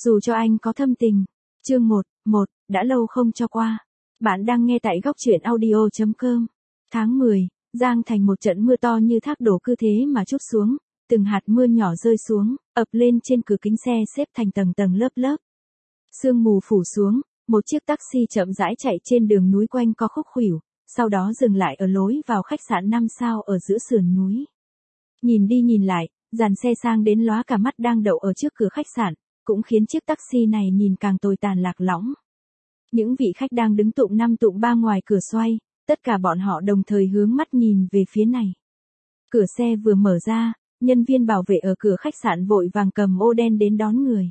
Dù cho anh có thâm tình. Chương 1, đã lâu không cho qua. Bạn đang nghe tại góc truyện audio.com. Tháng 10, Giang Thành một trận mưa to như thác đổ cứ thế mà trút xuống, từng hạt mưa nhỏ rơi xuống, ập lên trên cửa kính xe xếp thành tầng tầng lớp lớp. Sương mù phủ xuống, một chiếc taxi chậm rãi chạy trên đường núi quanh co khúc khuỷu, sau đó dừng lại ở lối vào khách sạn 5 sao ở giữa sườn núi. Nhìn đi nhìn lại, dàn xe sang đến lóa cả mắt đang đậu ở trước cửa khách sạn, cũng khiến chiếc taxi này nhìn càng tồi tàn lạc lõng. Những vị khách đang đứng tụm năm tụm ba ngoài cửa xoay, tất cả bọn họ đồng thời hướng mắt nhìn về phía này. Cửa xe vừa mở ra, nhân viên bảo vệ ở cửa khách sạn vội vàng cầm ô đen đến đón người.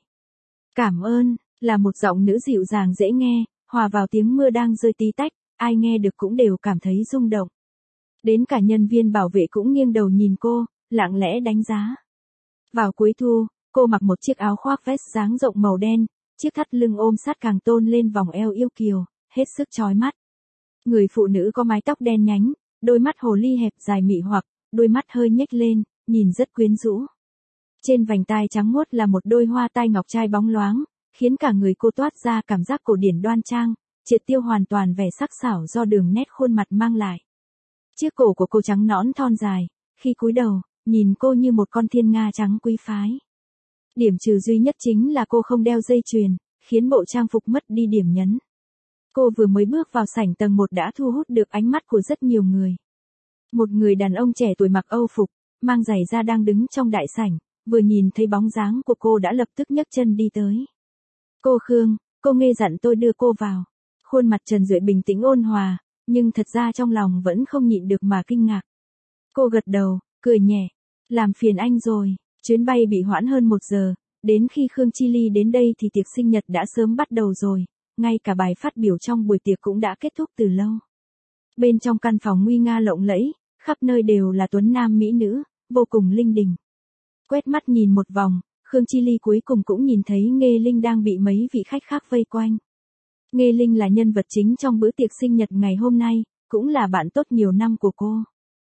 Cảm ơn, là một giọng nữ dịu dàng dễ nghe, hòa vào tiếng mưa đang rơi tí tách, ai nghe được cũng đều cảm thấy rung động. Đến cả nhân viên bảo vệ cũng nghiêng đầu nhìn cô, lặng lẽ đánh giá. Vào cuối thu, cô mặc một chiếc áo khoác vest dáng rộng màu đen, chiếc thắt lưng ôm sát càng tôn lên vòng eo yêu kiều, hết sức chói mắt. Người phụ nữ có mái tóc đen nhánh, đôi mắt hồ ly hẹp dài mị hoặc, đôi mắt hơi nhếch lên, nhìn rất quyến rũ. Trên vành tai trắng muốt là một đôi hoa tai ngọc trai bóng loáng, khiến cả người cô toát ra cảm giác cổ điển đoan trang, triệt tiêu hoàn toàn vẻ sắc sảo do đường nét khuôn mặt mang lại. Chiếc cổ của cô trắng nõn thon dài, khi cúi đầu, nhìn cô như một con thiên nga trắng quý phái. Điểm trừ duy nhất chính là cô không đeo dây chuyền, khiến bộ trang phục mất đi điểm nhấn. Cô vừa mới bước vào sảnh tầng 1 đã thu hút được ánh mắt của rất nhiều người. Một người đàn ông trẻ tuổi mặc âu phục, mang giày da đang đứng trong đại sảnh, vừa nhìn thấy bóng dáng của cô đã lập tức nhấc chân đi tới. Cô Khương, cô nghe dặn tôi đưa cô vào. Khuôn mặt Trần Duệ bình tĩnh ôn hòa, nhưng thật ra trong lòng vẫn không nhịn được mà kinh ngạc. Cô gật đầu, cười nhẹ. Làm phiền anh rồi, chuyến bay bị hoãn hơn 1 giờ, đến khi Khương Chi Ly đến đây thì tiệc sinh nhật đã sớm bắt đầu rồi, ngay cả bài phát biểu trong buổi tiệc cũng đã kết thúc từ lâu. Bên trong căn phòng nguy nga lộng lẫy, khắp nơi đều là tuấn nam mỹ nữ, vô cùng linh đình. Quét mắt nhìn một vòng, Khương Chi Ly cuối cùng cũng nhìn thấy Nghê Linh đang bị mấy vị khách khác vây quanh. Nghê Linh là nhân vật chính trong bữa tiệc sinh nhật ngày hôm nay, cũng là bạn tốt nhiều năm của cô.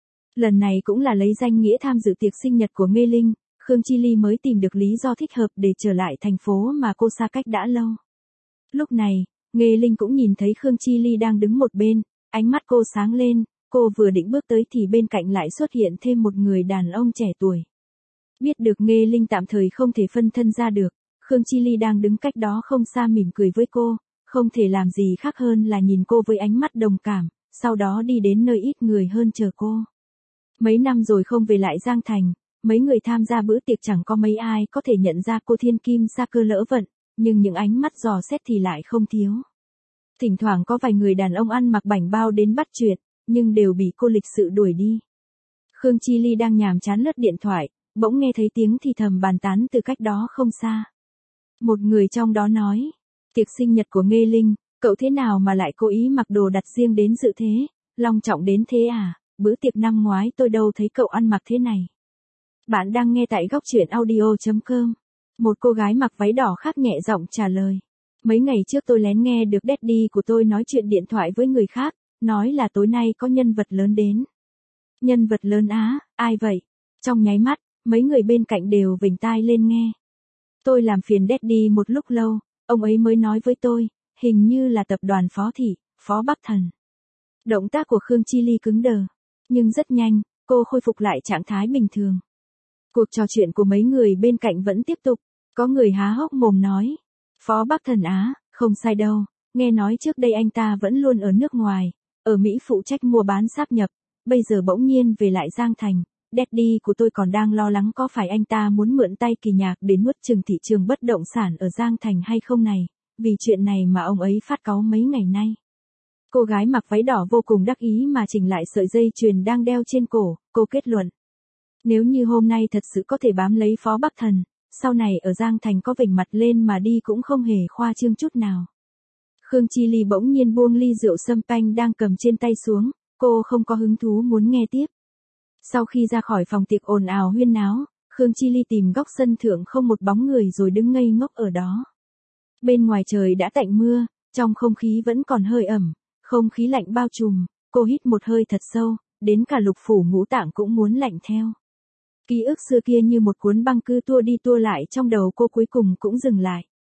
Lần này cũng là lấy danh nghĩa tham dự tiệc sinh nhật của Nghê Linh, Khương Chi Ly mới tìm được lý do thích hợp để trở lại thành phố mà cô xa cách đã lâu. Lúc này, Nghê Linh cũng nhìn thấy Khương Chi Ly đang đứng một bên, ánh mắt cô sáng lên, cô vừa định bước tới thì bên cạnh lại xuất hiện thêm một người đàn ông trẻ tuổi. Biết được Nghê Linh tạm thời không thể phân thân ra được, Khương Chi Ly đang đứng cách đó không xa mỉm cười với cô, không thể làm gì khác hơn là nhìn cô với ánh mắt đồng cảm, sau đó đi đến nơi ít người hơn chờ cô. Mấy năm rồi không về lại Giang Thành, mấy người tham gia bữa tiệc chẳng có mấy ai có thể nhận ra cô thiên kim sa cơ lỡ vận, nhưng những ánh mắt dò xét thì lại không thiếu. Thỉnh thoảng có vài người đàn ông ăn mặc bảnh bao đến bắt chuyện, nhưng đều bị cô lịch sự đuổi đi. Khương Chi Ly đang nhàm chán lướt điện thoại, bỗng nghe thấy tiếng thì thầm bàn tán từ cách đó không xa. Một người trong đó nói, tiệc sinh nhật của Nghê Linh, cậu thế nào mà lại cố ý mặc đồ đặt riêng đến dự thế, long trọng đến thế à, bữa tiệc năm ngoái tôi đâu thấy cậu ăn mặc thế này. Bạn đang nghe tại góc truyện audio.com. Một cô gái mặc váy đỏ khác nhẹ giọng trả lời. Mấy ngày trước tôi lén nghe được daddy của tôi nói chuyện điện thoại với người khác, nói là tối nay có nhân vật lớn đến. Nhân vật lớn á, ai vậy? Trong nháy mắt, mấy người bên cạnh đều vểnh tai lên nghe. Tôi làm phiền daddy một lúc lâu, ông ấy mới nói với tôi, hình như là tập đoàn Phó Thị, Phó Bắc Thần. Động tác của Khương Chi Ly cứng đờ, nhưng rất nhanh, cô khôi phục lại trạng thái bình thường. Cuộc trò chuyện của mấy người bên cạnh vẫn tiếp tục, có người há hốc mồm nói, Phó Bắc Thần á, không sai đâu, nghe nói trước đây anh ta vẫn luôn ở nước ngoài, ở Mỹ phụ trách mua bán sáp nhập, bây giờ bỗng nhiên về lại Giang Thành, daddy của tôi còn đang lo lắng có phải anh ta muốn mượn tay Kỳ Nhạc để nuốt chửng thị trường bất động sản ở Giang Thành hay không này, vì chuyện này mà ông ấy phát cáu mấy ngày nay. Cô gái mặc váy đỏ vô cùng đắc ý mà chỉnh lại sợi dây chuyền đang đeo trên cổ, cô kết luận. Nếu như hôm nay thật sự có thể bám lấy Phó Bắc Thần, sau này ở Giang Thành có vểnh mặt lên mà đi cũng không hề khoa trương chút nào. Khương Chi Ly bỗng nhiên buông ly rượu champagne đang cầm trên tay xuống, cô không có hứng thú muốn nghe tiếp. Sau khi ra khỏi phòng tiệc ồn ào huyên náo, Khương Chi Ly tìm góc sân thượng không một bóng người rồi đứng ngây ngốc ở đó. Bên ngoài trời đã tạnh mưa, trong không khí vẫn còn hơi ẩm, không khí lạnh bao trùm, cô hít một hơi thật sâu, đến cả lục phủ ngũ tạng cũng muốn lạnh theo. Ký ức xưa kia như một cuốn băng cứ tua đi tua lại trong đầu cô cuối cùng cũng dừng lại.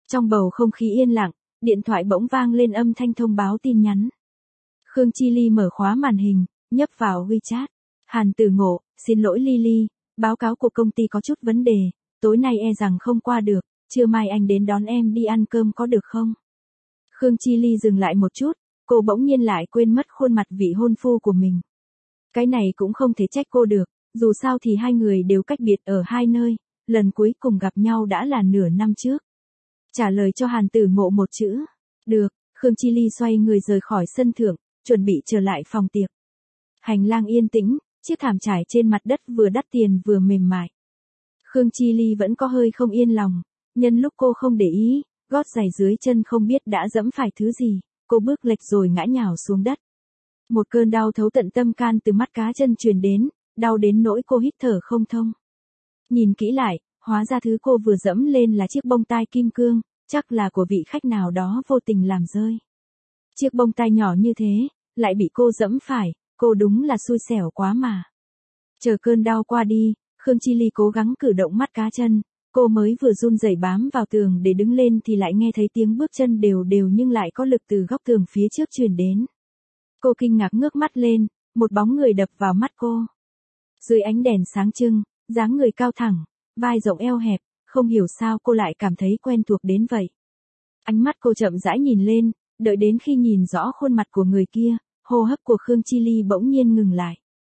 Trong bầu không khí yên lặng, điện thoại bỗng vang lên âm thanh thông báo tin nhắn. Khương Chi Ly mở khóa màn hình, nhấp vào WeChat. Hàn Tử Ngộ, xin lỗi Ly, báo cáo của công ty có chút vấn đề, tối nay e rằng không qua được, trưa mai anh đến đón em đi ăn cơm có được không? Khương Chi Ly dừng lại một chút, cô bỗng nhiên lại quên mất khuôn mặt vị hôn phu của mình. Cái này cũng không thể trách cô được, dù sao thì hai người đều cách biệt ở hai nơi, lần cuối cùng gặp nhau đã là nửa năm trước. Trả lời cho Hàn Tử Ngộ một chữ, được, Khương Chi Ly xoay người rời khỏi sân thượng, chuẩn bị trở lại phòng tiệc. Hành lang yên tĩnh, chiếc thảm trải trên mặt đất vừa đắt tiền vừa mềm mại. Khương Chi Ly vẫn có hơi không yên lòng, nhân lúc cô không để ý, gót giày dưới chân không biết đã dẫm phải thứ gì, cô bước lệch rồi ngã nhào xuống đất. Một cơn đau thấu tận tâm can từ mắt cá chân truyền đến, đau đến nỗi cô hít thở không thông. Nhìn kỹ lại, hóa ra thứ cô vừa dẫm lên là chiếc bông tai kim cương, chắc là của vị khách nào đó vô tình làm rơi. Chiếc bông tai nhỏ như thế, lại bị cô dẫm phải, cô đúng là xui xẻo quá mà. Chờ cơn đau qua đi, Khương Chi Ly cố gắng cử động mắt cá chân, cô mới vừa run rẩy bám vào tường để đứng lên thì lại nghe thấy tiếng bước chân đều đều nhưng lại có lực từ góc tường phía trước truyền đến. Cô kinh ngạc ngước mắt lên, một bóng người đập vào mắt cô. Dưới ánh đèn sáng trưng, dáng người cao thẳng, vai rộng eo hẹp, không hiểu sao cô lại cảm thấy quen thuộc đến vậy. Ánh mắt cô chậm rãi nhìn lên, đợi đến khi nhìn rõ khuôn mặt của người kia, hô hấp của Khương Chi Ly bỗng nhiên ngừng lại.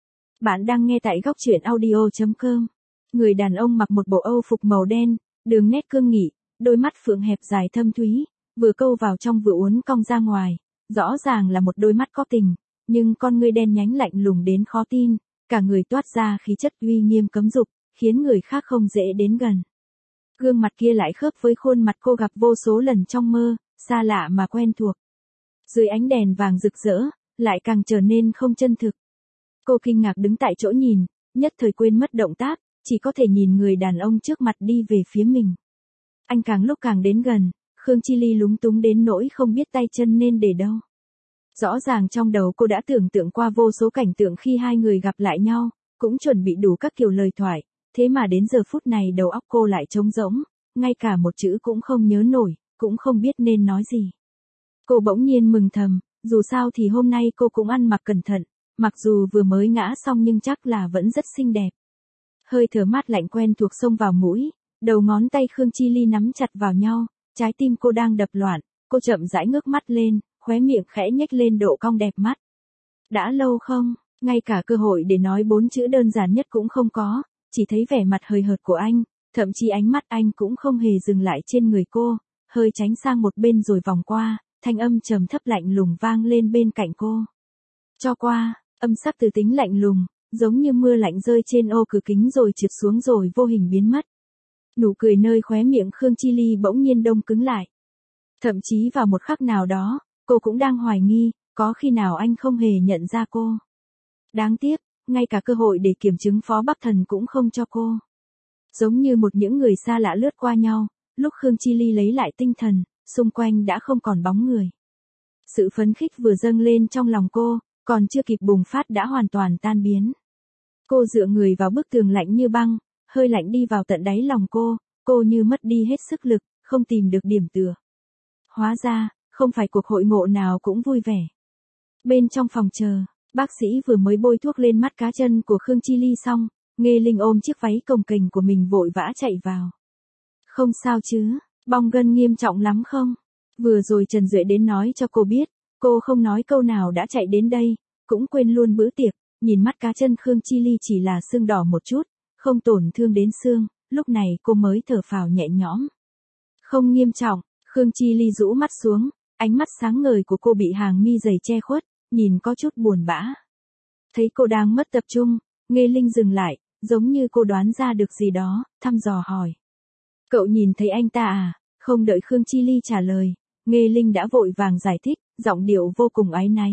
Bạn đang nghe tại góc truyện audio.com. Người đàn ông mặc một bộ âu phục màu đen, đường nét cương nghị, đôi mắt phượng hẹp dài thâm thúy, vừa câu vào trong vừa uốn cong ra ngoài, rõ ràng là một đôi mắt có tình, nhưng con ngươi đen nhánh lạnh lùng đến khó tin, cả người toát ra khí chất uy nghiêm cấm dục, khiến người khác không dễ đến gần. Gương mặt kia lại khớp với khuôn mặt cô gặp vô số lần trong mơ, xa lạ mà quen thuộc. Dưới ánh đèn vàng rực rỡ, lại càng trở nên không chân thực. Cô kinh ngạc đứng tại chỗ nhìn, nhất thời quên mất động tác, chỉ có thể nhìn người đàn ông trước mặt đi về phía mình. Anh càng lúc càng đến gần, Khương Chi Ly lúng túng đến nỗi không biết tay chân nên để đâu. Rõ ràng trong đầu cô đã tưởng tượng qua vô số cảnh tượng khi hai người gặp lại nhau, cũng chuẩn bị đủ các kiểu lời thoại, thế mà đến giờ phút này đầu óc cô lại trống rỗng, ngay cả một chữ cũng không nhớ nổi, cũng không biết nên nói gì. Cô bỗng nhiên mừng thầm, dù sao thì hôm nay cô cũng ăn mặc cẩn thận, mặc dù vừa mới ngã xong nhưng chắc là vẫn rất xinh đẹp. Hơi thở mát lạnh quen thuộc xông vào mũi, đầu ngón tay Khương Chi Ly nắm chặt vào nhau, trái tim cô đang đập loạn, cô chậm rãi ngước mắt lên, khóe miệng khẽ nhếch lên độ cong đẹp mắt. Đã lâu không, ngay cả cơ hội để nói 4 chữ đơn giản nhất cũng không có, chỉ thấy vẻ mặt hời hợt của anh, thậm chí ánh mắt anh cũng không hề dừng lại trên người cô, hơi tránh sang một bên rồi vòng qua, thanh âm trầm thấp lạnh lùng vang lên bên cạnh cô. Cho qua, âm sắc từ tính lạnh lùng, giống như mưa lạnh rơi trên ô cửa kính rồi trượt xuống rồi vô hình biến mất. Nụ cười nơi khóe miệng Khương Chi Ly bỗng nhiên đông cứng lại. Thậm chí vào một khắc nào đó, cô cũng đang hoài nghi, có khi nào anh không hề nhận ra cô. Đáng tiếc, ngay cả cơ hội để kiểm chứng Phó Bắc Thần cũng không cho cô. Giống như một những người xa lạ lướt qua nhau, lúc Khương Chi Ly lấy lại tinh thần, xung quanh đã không còn bóng người. Sự phấn khích vừa dâng lên trong lòng cô, còn chưa kịp bùng phát đã hoàn toàn tan biến. Cô dựa người vào bức tường lạnh như băng, hơi lạnh đi vào tận đáy lòng cô như mất đi hết sức lực, không tìm được điểm tựa. Hóa ra, không phải cuộc hội ngộ nào cũng vui vẻ. Bên trong phòng chờ, bác sĩ vừa mới bôi thuốc lên mắt cá chân của Khương Chi Ly xong, Nghê Linh ôm chiếc váy cồng kềnh của mình vội vã chạy vào. Không sao chứ, bong gân nghiêm trọng lắm không? Vừa rồi Trần Duệ đến nói cho cô biết, cô không nói câu nào đã chạy đến đây, cũng quên luôn bữa tiệc, nhìn mắt cá chân Khương Chi Ly chỉ là sưng đỏ một chút, không tổn thương đến xương, lúc này cô mới thở phào nhẹ nhõm. Không nghiêm trọng, Khương Chi Ly rũ mắt xuống, ánh mắt sáng ngời của cô bị hàng mi dày che khuất, nhìn có chút buồn bã. Thấy cô đang mất tập trung, Nghê Linh dừng lại, giống như cô đoán ra được gì đó, thăm dò hỏi. Cậu nhìn thấy anh ta à? Không đợi Khương Chi Ly trả lời, Nghê Linh đã vội vàng giải thích, giọng điệu vô cùng áy náy.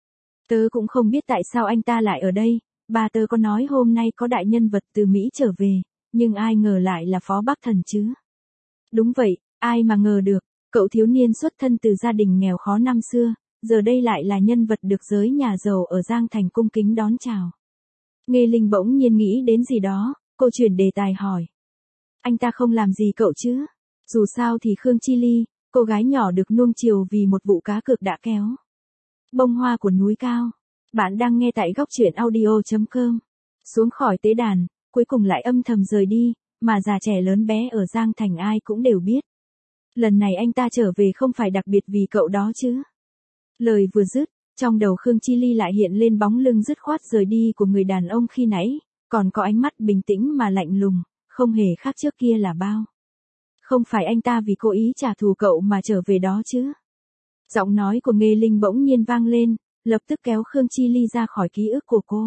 Tớ cũng không biết tại sao anh ta lại ở đây, bà tớ có nói hôm nay có đại nhân vật từ Mỹ trở về, nhưng ai ngờ lại là Phó Bắc Thần chứ. Đúng vậy, ai mà ngờ được, cậu thiếu niên xuất thân từ gia đình nghèo khó năm xưa, giờ đây lại là nhân vật được giới nhà giàu ở Giang Thành cung kính đón chào. Nghê Linh bỗng nhiên nghĩ đến gì đó, cô chuyển đề tài hỏi. Anh ta không làm gì cậu chứ? Dù sao thì Khương Chi Ly, cô gái nhỏ được nuông chiều vì một vụ cá cược đã kéo bông hoa của núi cao. Bạn đang nghe tại góc truyện audio.com. Xuống khỏi tế đàn, cuối cùng lại âm thầm rời đi, mà già trẻ lớn bé ở Giang Thành ai cũng đều biết. Lần này anh ta trở về không phải đặc biệt vì cậu đó chứ. Lời vừa dứt, trong đầu Khương Chi Ly lại hiện lên bóng lưng dứt khoát rời đi của người đàn ông khi nãy, còn có ánh mắt bình tĩnh mà lạnh lùng, không hề khác trước kia là bao. Không phải anh ta vì cố ý trả thù cậu mà trở về đó chứ. Giọng nói của Nghê Linh bỗng nhiên vang lên, lập tức kéo Khương Chi Ly ra khỏi ký ức của cô.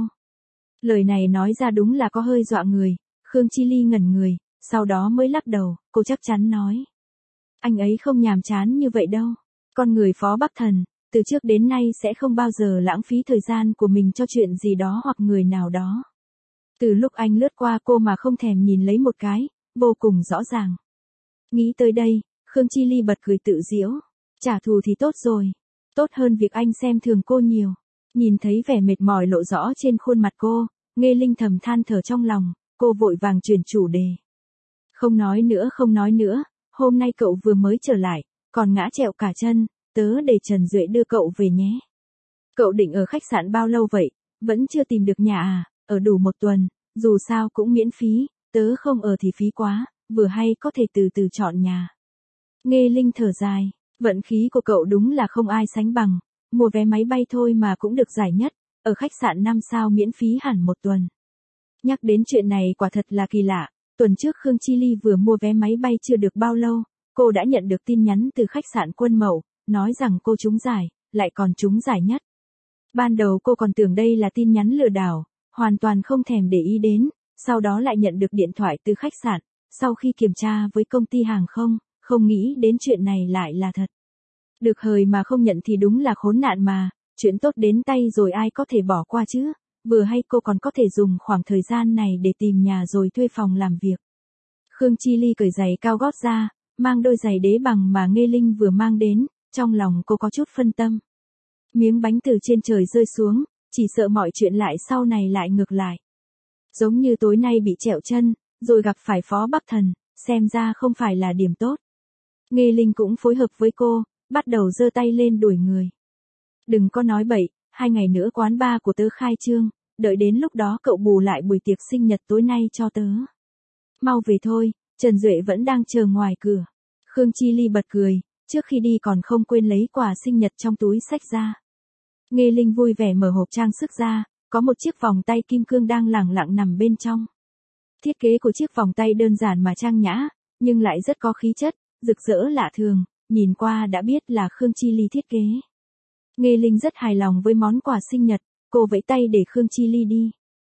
Lời này nói ra đúng là có hơi dọa người, Khương Chi Ly ngẩn người, sau đó mới lắc đầu, cô chắc chắn nói. Anh ấy không nhàm chán như vậy đâu. Con người Phó Bắc Thần, từ trước đến nay sẽ không bao giờ lãng phí thời gian của mình cho chuyện gì đó hoặc người nào đó. Từ lúc anh lướt qua cô mà không thèm nhìn lấy một cái, vô cùng rõ ràng. Nghĩ tới đây, Khương Chi Ly bật cười tự giễu. Trả thù thì tốt rồi. Tốt hơn việc anh xem thường cô nhiều. Nhìn thấy vẻ mệt mỏi lộ rõ trên khuôn mặt cô, Nghê Linh thầm than thở trong lòng, cô vội vàng chuyển chủ đề. Không nói nữa, hôm nay cậu vừa mới trở lại, còn ngã trẹo cả chân, tớ để Trần Duệ đưa cậu về nhé. Cậu định ở khách sạn bao lâu vậy, vẫn chưa tìm được nhà à, ở đủ 1 tuần, dù sao cũng miễn phí, tớ không ở thì phí quá, vừa hay có thể từ từ chọn nhà. Nghê Linh thở dài, vận khí của cậu đúng là không ai sánh bằng, mua vé máy bay thôi mà cũng được giải nhất, ở khách sạn 5 sao miễn phí hẳn 1 tuần. Nhắc đến chuyện này quả thật là kỳ lạ, tuần trước Khương Chi Ly vừa mua vé máy bay chưa được bao lâu, cô đã nhận được tin nhắn từ khách sạn Quân Mậu, nói rằng cô trúng giải, lại còn trúng giải nhất. Ban đầu cô còn tưởng đây là tin nhắn lừa đảo, hoàn toàn không thèm để ý đến, sau đó lại nhận được điện thoại từ khách sạn, sau khi kiểm tra với công ty hàng không nghĩ đến chuyện này lại là thật. Được hời mà không nhận thì đúng là khốn nạn mà, chuyện tốt đến tay rồi ai có thể bỏ qua chứ, vừa hay cô còn có thể dùng khoảng thời gian này để tìm nhà rồi thuê phòng làm việc. Khương Chi Ly cởi giày cao gót ra, mang đôi giày đế bằng mà Nghê Linh vừa mang đến, trong lòng cô có chút phân tâm. Miếng bánh từ trên trời rơi xuống, chỉ sợ mọi chuyện lại sau này lại ngược lại. Giống như tối nay bị trẹo chân, rồi gặp phải Phó Bắc Thần, xem ra không phải là điểm tốt. Nghê Linh cũng phối hợp với cô, bắt đầu giơ tay lên đuổi người. Đừng có nói bậy, 2 ngày nữa quán bar của tớ khai trương, đợi đến lúc đó cậu bù lại buổi tiệc sinh nhật tối nay cho tớ. Mau về thôi, Trần Duệ vẫn đang chờ ngoài cửa. Khương Chi Ly bật cười, trước khi đi còn không quên lấy quà sinh nhật trong túi xách ra. Nghê Linh vui vẻ mở hộp trang sức ra, có một chiếc vòng tay kim cương đang lẳng lặng nằm bên trong. Thiết kế của chiếc vòng tay đơn giản mà trang nhã, nhưng lại rất có khí chất, rực rỡ lạ thường, nhìn qua đã biết là Khương Chi Ly thiết kế. Nghê Linh rất hài lòng với món quà sinh nhật, cô vẫy tay để Khương Chi Ly đi.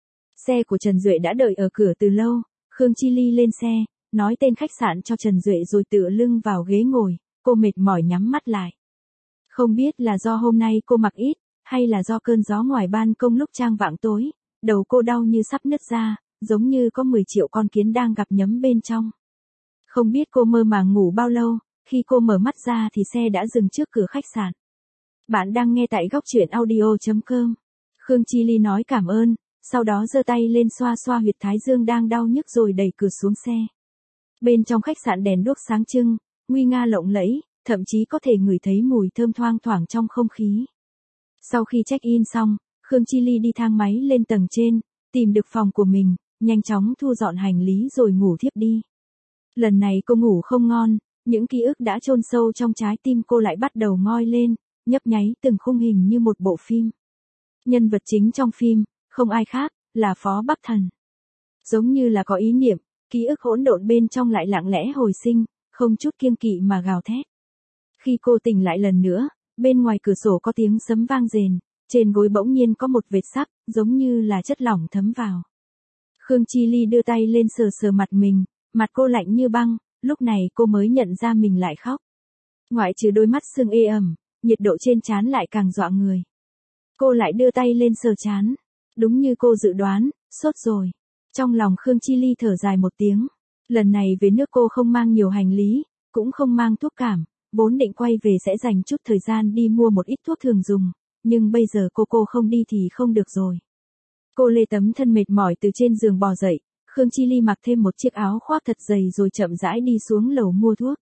Xe của Trần Duệ đã đợi ở cửa từ lâu, Khương Chi Ly lên xe, nói tên khách sạn cho Trần Duệ rồi tựa lưng vào ghế ngồi, cô mệt mỏi nhắm mắt lại. Không biết là do hôm nay cô mặc ít, hay là do cơn gió ngoài ban công lúc chang vạng tối, đầu cô đau như sắp nứt ra, giống như có 10 triệu con kiến đang gặp nhấm bên trong. Không biết cô mơ màng ngủ bao lâu, khi cô mở mắt ra thì xe đã dừng trước cửa khách sạn. Bạn đang nghe tại góc truyện audio.com. Khương Chi Ly nói cảm ơn, sau đó giơ tay lên xoa xoa huyệt thái dương đang đau nhức rồi đẩy cửa xuống xe. Bên trong khách sạn đèn đuốc sáng trưng, nguy nga lộng lẫy, thậm chí có thể ngửi thấy mùi thơm thoang thoảng trong không khí. Sau khi check-in xong, Khương Chi Ly đi thang máy lên tầng trên, tìm được phòng của mình, nhanh chóng thu dọn hành lý rồi ngủ thiếp đi. Lần này cô ngủ không ngon, những ký ức đã chôn sâu trong trái tim cô lại bắt đầu ngoi lên, nhấp nháy từng khung hình như một bộ phim. Nhân vật chính trong phim, không ai khác, là Phó Bắc Thần. Giống như là có ý niệm, ký ức hỗn độn bên trong lại lặng lẽ hồi sinh, không chút kiêng kỵ mà gào thét. Khi cô tỉnh lại lần nữa, bên ngoài cửa sổ có tiếng sấm vang rền, trên gối bỗng nhiên có một vệt sắc, giống như là chất lỏng thấm vào. Khương Chi Ly đưa tay lên sờ sờ mặt mình, mặt cô lạnh như băng, lúc này cô mới nhận ra mình lại khóc. Ngoại trừ đôi mắt sưng ê ẩm, nhiệt độ trên trán lại càng dọa người. Cô lại đưa tay lên sờ trán. Đúng như cô dự đoán, sốt rồi. Trong lòng Khương Chi Ly thở dài một tiếng. Lần này về nước cô không mang nhiều hành lý, cũng không mang thuốc cảm, vốn định quay về sẽ dành chút thời gian đi mua một ít thuốc thường dùng, nhưng bây giờ cô không đi thì không được rồi. Cô lê tấm thân mệt mỏi từ trên giường bò dậy, Khương Chi Ly mặc thêm một chiếc áo khoác thật dày rồi chậm rãi đi xuống lầu mua thuốc.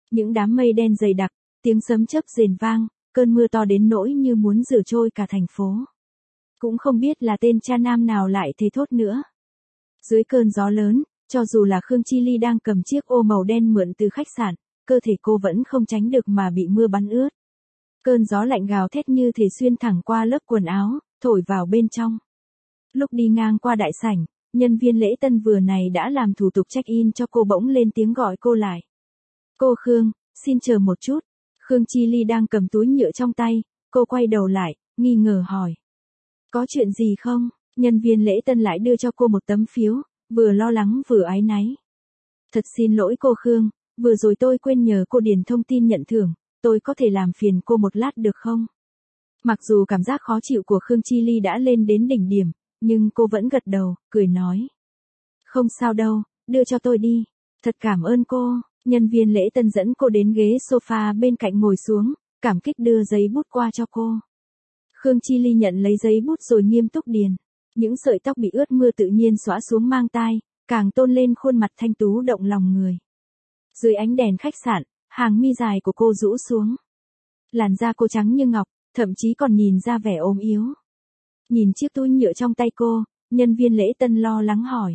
Những đám mây đen dày đặc, tiếng sấm chớp rền vang, cơn mưa to đến nỗi như muốn rửa trôi cả thành phố. Cũng không biết là tên cha nam nào lại thế thốt nữa. Dưới cơn gió lớn, cho dù là Khương Chi Ly đang cầm chiếc ô màu đen mượn từ khách sạn, cơ thể cô vẫn không tránh được mà bị mưa bắn ướt. Cơn gió lạnh gào thét như thể xuyên thẳng qua lớp quần áo, thổi vào bên trong. Lúc đi ngang qua đại sảnh, nhân viên lễ tân vừa này đã làm thủ tục check-in cho cô bỗng lên tiếng gọi cô lại. Cô Khương, xin chờ một chút. Khương Chi Ly đang cầm túi nhựa trong tay, cô quay đầu lại, nghi ngờ hỏi. Có chuyện gì không? Nhân viên lễ tân lại đưa cho cô một tấm phiếu, vừa lo lắng vừa áy náy. Thật xin lỗi cô Khương, vừa rồi tôi quên nhờ cô điền thông tin nhận thưởng, tôi có thể làm phiền cô một lát được không? Mặc dù cảm giác khó chịu của Khương Chi Ly đã lên đến đỉnh điểm, nhưng cô vẫn gật đầu, cười nói. Không sao đâu, đưa cho tôi đi. Thật cảm ơn cô. Nhân viên lễ tân dẫn cô đến ghế sofa bên cạnh ngồi xuống, cảm kích đưa giấy bút qua cho cô. Khương Chi Ly nhận lấy giấy bút rồi nghiêm túc điền. Những sợi tóc bị ướt mưa tự nhiên xõa xuống mang tai, càng tôn lên khuôn mặt thanh tú động lòng người. Dưới ánh đèn khách sạn, hàng mi dài của cô rũ xuống. Làn da cô trắng như ngọc, thậm chí còn nhìn ra vẻ ốm yếu. Nhìn chiếc túi nhựa trong tay cô, nhân viên lễ tân lo lắng hỏi.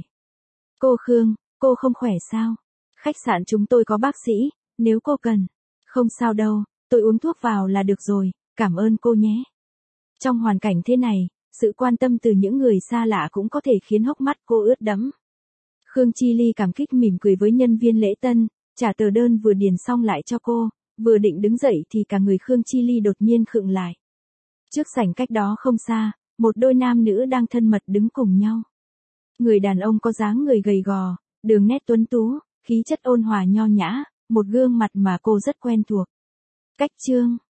Cô Khương, cô không khỏe sao? Khách sạn chúng tôi có bác sĩ, nếu cô cần. Không sao đâu, tôi uống thuốc vào là được rồi, cảm ơn cô nhé. Trong hoàn cảnh thế này, sự quan tâm từ những người xa lạ cũng có thể khiến hốc mắt cô ướt đẫm. Khương Chi Ly cảm kích mỉm cười với nhân viên lễ tân, trả tờ đơn vừa điền xong lại cho cô, vừa định đứng dậy thì cả người Khương Chi Ly đột nhiên khựng lại. Trước sảnh cách đó không xa, một đôi nam nữ đang thân mật đứng cùng nhau. Người đàn ông có dáng người gầy gò, đường nét tuấn tú, khí chất ôn hòa nho nhã, một gương mặt mà cô rất quen thuộc. Cách Trương,